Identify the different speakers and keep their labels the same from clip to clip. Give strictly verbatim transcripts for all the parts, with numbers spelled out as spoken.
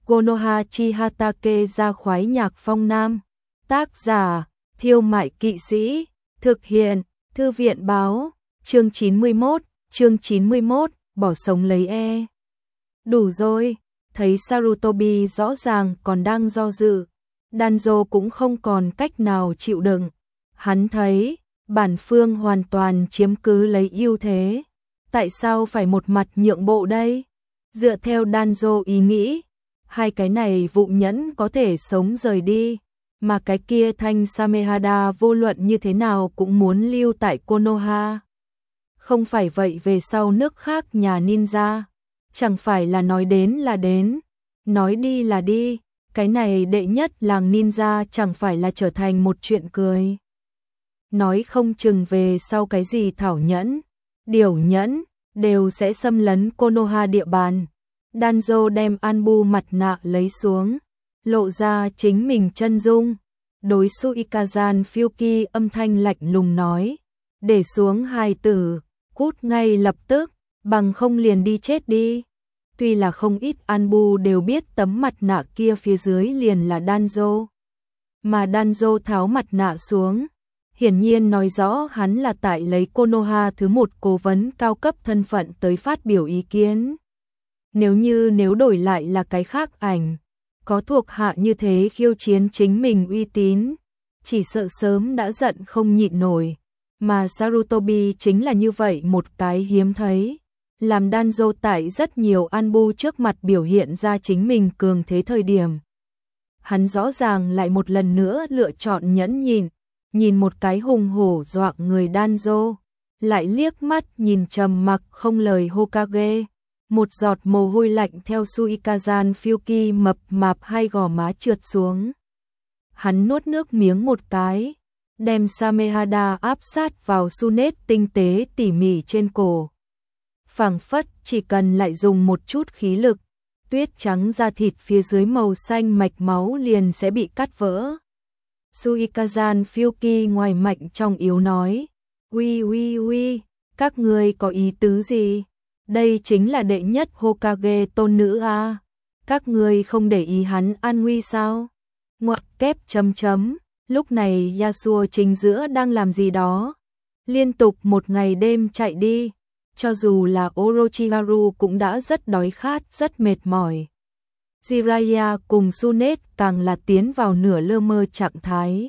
Speaker 1: Konoha Chihatake ra khoái nhạc phong nam. Tác giả, Thiêu Mại Kỵ Sĩ. Thực hiện, Thư viện báo. Chương chín mươi mốt, chương chín mươi mốt, bỏ sống lấy e. Đủ rồi, thấy Sarutobi rõ ràng còn đang do dự. Danzo cũng không còn cách nào chịu đựng. Hắn thấy, bản phương hoàn toàn chiếm cứ lấy ưu thế. Tại sao phải một mặt nhượng bộ đây? Dựa theo Danzo ý nghĩ, hai cái này vụng nhẫn có thể sống rời đi, mà cái kia Thanh Samehada vô luận như thế nào cũng muốn lưu tại Konoha. Không phải vậy về sau nước khác nhà ninja, chẳng phải là nói đến là đến, nói đi là đi, cái này đệ nhất làng ninja chẳng phải là trở thành một chuyện cười. Nói không chừng về sau cái gì thảo nhẫn, điều nhẫn, đều sẽ xâm lấn Konoha địa bàn. Danzo đem Anbu mặt nạ lấy xuống, lộ ra chính mình chân dung. Đối Suikazan Fyuki âm thanh lạnh lùng nói, để xuống hài tử, cút ngay lập tức, bằng không liền đi chết đi. Tuy là không ít Anbu đều biết tấm mặt nạ kia phía dưới liền là Danzo. Mà Danzo tháo mặt nạ xuống, hiển nhiên nói rõ hắn là tại lấy Konoha thứ một cố vấn cao cấp thân phận tới phát biểu ý kiến. Nếu như nếu đổi lại là cái khác ảnh, có thuộc hạ như thế khiêu chiến chính mình uy tín, chỉ sợ sớm đã giận không nhịn nổi. Mà Sarutobi chính là như vậy một cái hiếm thấy, làm Danzo tại rất nhiều Anbu trước mặt biểu hiện ra chính mình cường thế thời điểm. Hắn rõ ràng lại một lần nữa lựa chọn nhẫn nhịn, nhìn một cái hùng hổ doạng người Danzo, lại liếc mắt nhìn trầm mặc không lời Hokage. Một giọt mồ hôi lạnh theo Suikazan Fyuki mập mạp hai gò má trượt xuống. Hắn nuốt nước miếng một cái, đem Samehada áp sát vào sunet tinh tế tỉ mỉ trên cổ. Phảng phất chỉ cần lại dùng một chút khí lực, tuyết trắng da thịt phía dưới màu xanh mạch máu liền sẽ bị cắt vỡ. Suikazan Fyuki ngoài mạnh trong yếu nói, uy uy uy, các ngươi có ý tứ gì? Đây chính là đệ nhất Hokage tôn nữ a, các ngươi không để ý hắn an nguy sao? Ngoặc kép chấm chấm, lúc này Yasuo chính giữa đang làm gì đó, liên tục một ngày đêm chạy đi, cho dù là Orochimaru cũng đã rất đói khát, rất mệt mỏi. Jiraiya cùng Sunet càng là tiến vào nửa lơ mơ trạng thái.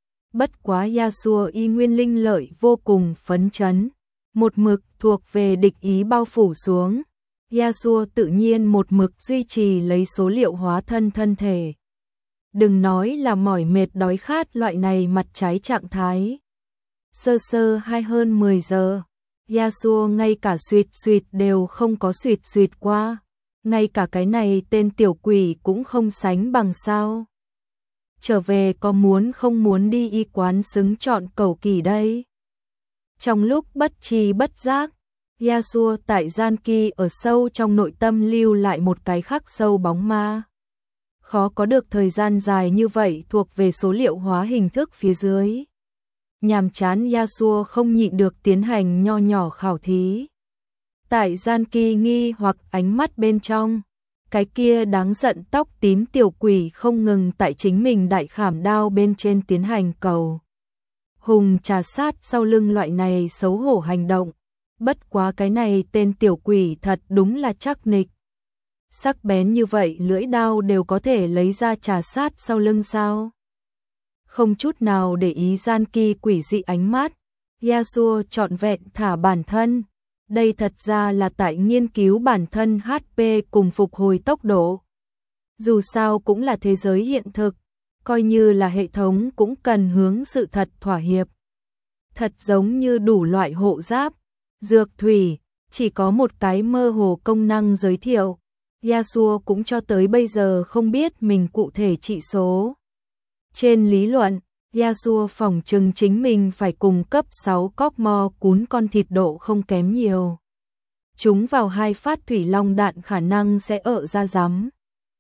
Speaker 1: Bất quá Yasuo y nguyên linh lợi vô cùng phấn chấn. Một mực thuộc về địch ý bao phủ xuống, Yasuo tự nhiên một mực duy trì lấy số liệu hóa thân thân thể. Đừng nói là mỏi mệt đói khát loại này mặt trái trạng thái. Sơ sơ hay hơn mười giờ, Yasuo ngay cả suyệt suyệt đều không có suyệt suyệt qua, ngay cả cái này tên tiểu quỷ cũng không sánh bằng sao. Trở về có muốn không muốn đi y quán xứng chọn cầu kỳ đây. Trong lúc bất tri bất giác, Yasuo tại gian kỳ ở sâu trong nội tâm lưu lại một cái khắc sâu bóng ma. Khó có được thời gian dài như vậy thuộc về số liệu hóa hình thức phía dưới. Nhàm chán Yasuo không nhịn được tiến hành nho nhỏ khảo thí. Tại gian kỳ nghi hoặc ánh mắt bên trong, cái kia đáng giận tóc tím tiểu quỷ không ngừng tại chính mình đại khảm đao bên trên tiến hành cầu hùng trà sát sau lưng loại này xấu hổ hành động. Bất quá cái này tên tiểu quỷ thật đúng là chắc nịch. Sắc bén như vậy lưỡi đao đều có thể lấy ra trà sát sau lưng sao? Không chút nào để ý gian kỳ quỷ dị ánh mắt, Yasuo trọn vẹn thả bản thân. Đây thật ra là tại nghiên cứu bản thân hát pê cùng phục hồi tốc độ. Dù sao cũng là thế giới hiện thực, coi như là hệ thống cũng cần hướng sự thật thỏa hiệp. Thật giống như đủ loại hộ giáp, dược thủy, chỉ có một cái mơ hồ công năng giới thiệu. Yasuo cũng cho tới bây giờ không biết mình cụ thể trị số. Trên lý luận, Yasuo phỏng chừng chính mình phải cùng cấp sáu cóc mo cún con thịt độ không kém nhiều. Chúng vào hai phát thủy long đạn khả năng sẽ ợ ra rắm.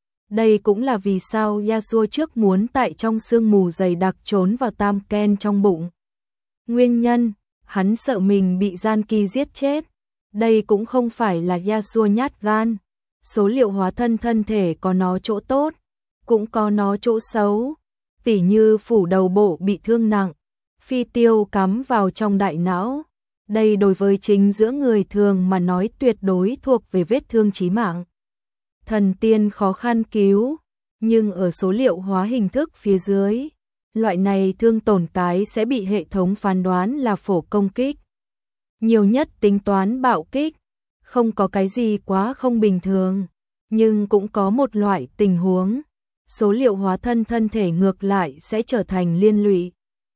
Speaker 1: Đây cũng là vì sao Yasuo trước muốn tại trong sương mù dày đặc trốn vào tam ken trong bụng. Nguyên nhân, hắn sợ mình bị gian kỳ giết chết. Đây cũng không phải là Yasuo nhát gan. Số liệu hóa thân thân thể có nó chỗ tốt, cũng có nó chỗ xấu, tỉ như phủ đầu bộ bị thương nặng, phi tiêu cắm vào trong đại não. Đây đối với chính giữa người thường mà nói tuyệt đối thuộc về vết thương chí mạng. Thần tiên khó khăn cứu, nhưng ở số liệu hóa hình thức phía dưới, loại này thương tổn tái sẽ bị hệ thống phán đoán là phổ công kích. Nhiều nhất tính toán bạo kích, không có cái gì quá không bình thường, nhưng cũng có một loại tình huống, số liệu hóa thân thân thể ngược lại sẽ trở thành liên lụy.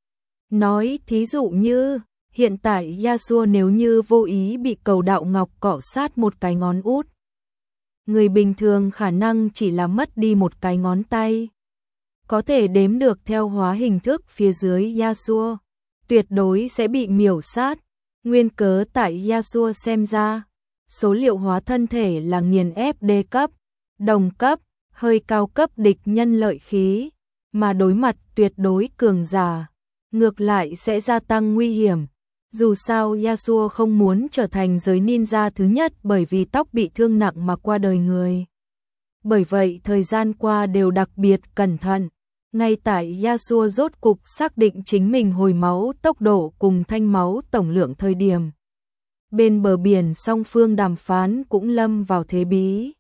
Speaker 1: Nói thí dụ như, hiện tại Yasuo nếu như vô ý bị cầu đạo ngọc cọ sát một cái ngón út, người bình thường khả năng chỉ là mất đi một cái ngón tay. Có thể đếm được theo hóa hình thức phía dưới Yasuo, tuyệt đối sẽ bị miểu sát. Nguyên cớ tại Yasuo xem ra, số liệu hóa thân thể là nghiền ép D cấp, đồng cấp, hơi cao cấp địch nhân lợi khí, mà đối mặt tuyệt đối cường giả, ngược lại sẽ gia tăng nguy hiểm. Dù sao Yasuo không muốn trở thành giới ninja thứ nhất bởi vì tóc bị thương nặng mà qua đời người. Bởi vậy thời gian qua đều đặc biệt cẩn thận. Ngay tại Yasuo rốt cục xác định chính mình hồi máu tốc độ cùng thanh máu tổng lượng thời điểm. Bên bờ biển song phương đàm phán cũng lâm vào thế bí.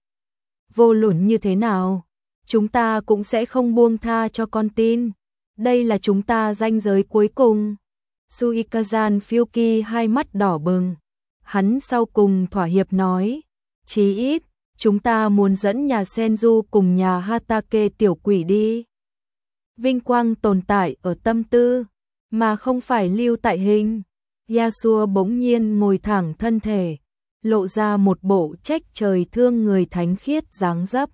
Speaker 1: Vô luận như thế nào, chúng ta cũng sẽ không buông tha cho con tin. Đây là chúng ta ranh giới cuối cùng. Suikazan Fyuki hai mắt đỏ bừng. Hắn sau cùng thỏa hiệp nói, chí ít, chúng ta muốn dẫn nhà Senju cùng nhà Hatake tiểu quỷ đi. Vinh quang tồn tại ở tâm tư, mà không phải lưu tại hình. Yasuo bỗng nhiên ngồi thẳng thân thể, lộ ra một bộ trách trời thương người thánh khiết dáng dấp.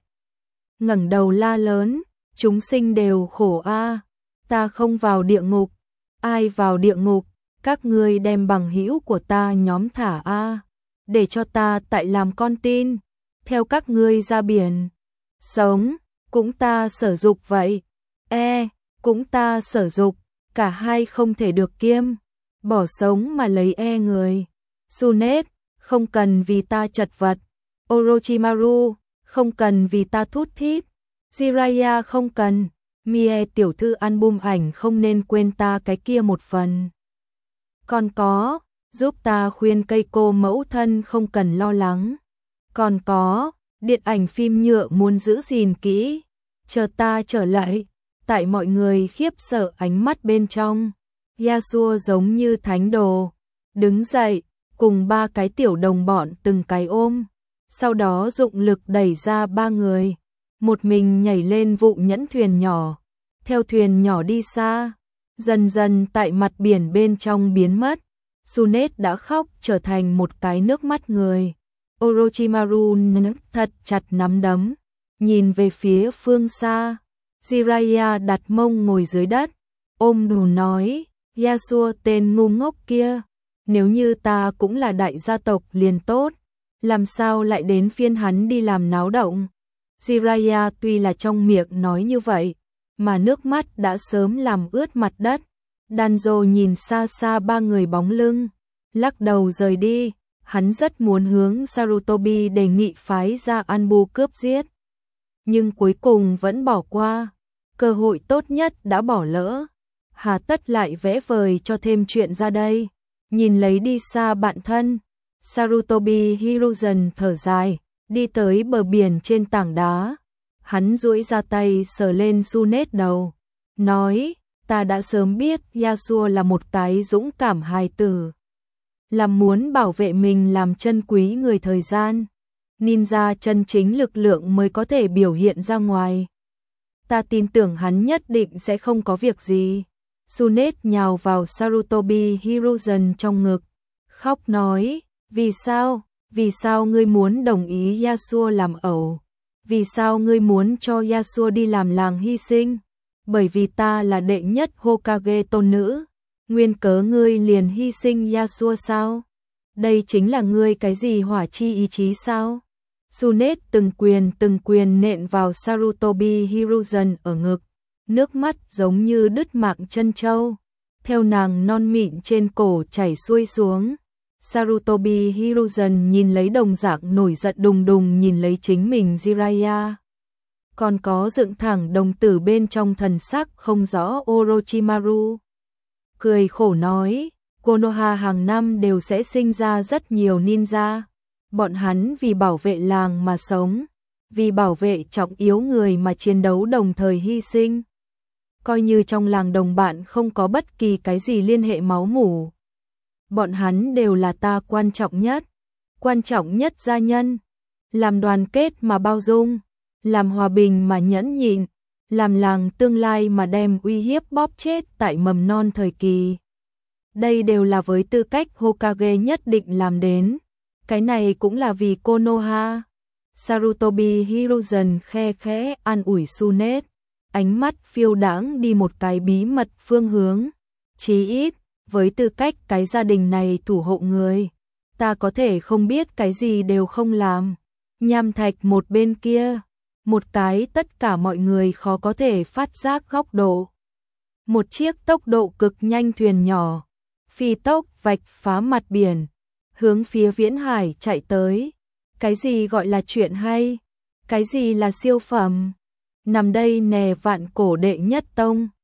Speaker 1: Ngẩng đầu la lớn, chúng sinh đều khổ a, ta không vào địa ngục, ai vào địa ngục, các ngươi đem bằng hữu của ta nhóm thả a, để cho ta tại làm con tin, theo các ngươi ra biển. Sống, cũng ta sở dục vậy. E, cũng ta sở dục, cả hai không thể được kiêm. Bỏ sống mà lấy e người. Sunet, không cần vì ta chật vật. Orochimaru, không cần vì ta thút thít. Jiraiya không cần. Mie tiểu thư album ảnh không nên quên ta cái kia một phần. Còn có, giúp ta khuyên cây cô mẫu thân không cần lo lắng. Còn có, điện ảnh phim nhựa muốn giữ gìn kỹ. Chờ ta trở lại. Tại mọi người khiếp sợ ánh mắt bên trong, Yasuo giống như thánh đồ, đứng dậy, cùng ba cái tiểu đồng bọn từng cái ôm, sau đó dụng lực đẩy ra ba người, một mình nhảy lên vụ nhẫn thuyền nhỏ, theo thuyền nhỏ đi xa, dần dần tại mặt biển bên trong biến mất. Sunet đã khóc trở thành một cái nước mắt người. Orochimaru nắm thật chặt nắm đấm, nhìn về phía phương xa. Jiraiya đặt mông ngồi dưới đất, ôm đù nói, Yasuo tên ngu ngốc kia, nếu như ta cũng là đại gia tộc liền tốt, làm sao lại đến phiên hắn đi làm náo động. Jiraiya tuy là trong miệng nói như vậy, mà nước mắt đã sớm làm ướt mặt đất. Danzo nhìn xa xa ba người bóng lưng, lắc đầu rời đi, hắn rất muốn hướng Sarutobi đề nghị phái ra Anbu cướp giết. Nhưng cuối cùng vẫn bỏ qua, cơ hội tốt nhất đã bỏ lỡ. Hà tất lại vẽ vời cho thêm chuyện ra đây. Nhìn lấy đi xa bạn thân, Sarutobi Hiruzen thở dài, đi tới bờ biển trên tảng đá. Hắn duỗi ra tay sờ lên Sunet đầu, nói, ta đã sớm biết Yasuo là một cái dũng cảm hài tử, làm muốn bảo vệ mình làm chân quý người thời gian. Ninja chân chính lực lượng mới có thể biểu hiện ra ngoài. Ta tin tưởng hắn nhất định sẽ không có việc gì. Sunet nhào vào Sarutobi Hiruzen trong ngực, khóc nói, vì sao, vì sao ngươi muốn đồng ý Yasuo làm ẩu? Vì sao ngươi muốn cho Yasuo đi làm làng hy sinh? Bởi vì ta là đệ nhất Hokage tôn nữ. Nguyên cớ ngươi liền hy sinh Yasuo sao? Đây chính là ngươi cái gì hỏa chi ý chí sao? Sunet từng quyền từng quyền nện vào Sarutobi Hiruzen ở ngực, nước mắt giống như đứt mạng chân trâu, theo nàng non mịn trên cổ chảy xuôi xuống. Sarutobi Hiruzen nhìn lấy đồng dạng nổi giận đùng đùng nhìn lấy chính mình Jiraiya. Còn có dựng thẳng đồng tử bên trong thần sắc không rõ Orochimaru. Cười khổ nói, Konoha hàng năm đều sẽ sinh ra rất nhiều ninja. Bọn hắn vì bảo vệ làng mà sống, vì bảo vệ trọng yếu người mà chiến đấu đồng thời hy sinh. Coi như trong làng đồng bạn không có bất kỳ cái gì liên hệ máu mủ. Bọn hắn đều là ta quan trọng nhất, quan trọng nhất gia nhân. Làm đoàn kết mà bao dung, làm hòa bình mà nhẫn nhịn, làm làng tương lai mà đem uy hiếp bóp chết tại mầm non thời kỳ. Đây đều là với tư cách Hokage nhất định làm đến. Cái này cũng là vì Konoha. Sarutobi Hiruzen khe khẽ an ủi Tsunade, ánh mắt phiêu đãng đi một cái bí mật phương hướng. Chí ít, với tư cách cái gia đình này thủ hộ người, ta có thể không biết cái gì đều không làm. Nham thạch một bên kia, một cái tất cả mọi người khó có thể phát giác góc độ. Một chiếc tốc độ cực nhanh thuyền nhỏ, phi tốc vạch phá mặt biển, hướng phía Viễn Hải chạy tới. Cái gì gọi là chuyện hay? Cái gì là siêu phẩm? Nằm đây nè vạn cổ đệ nhất tông.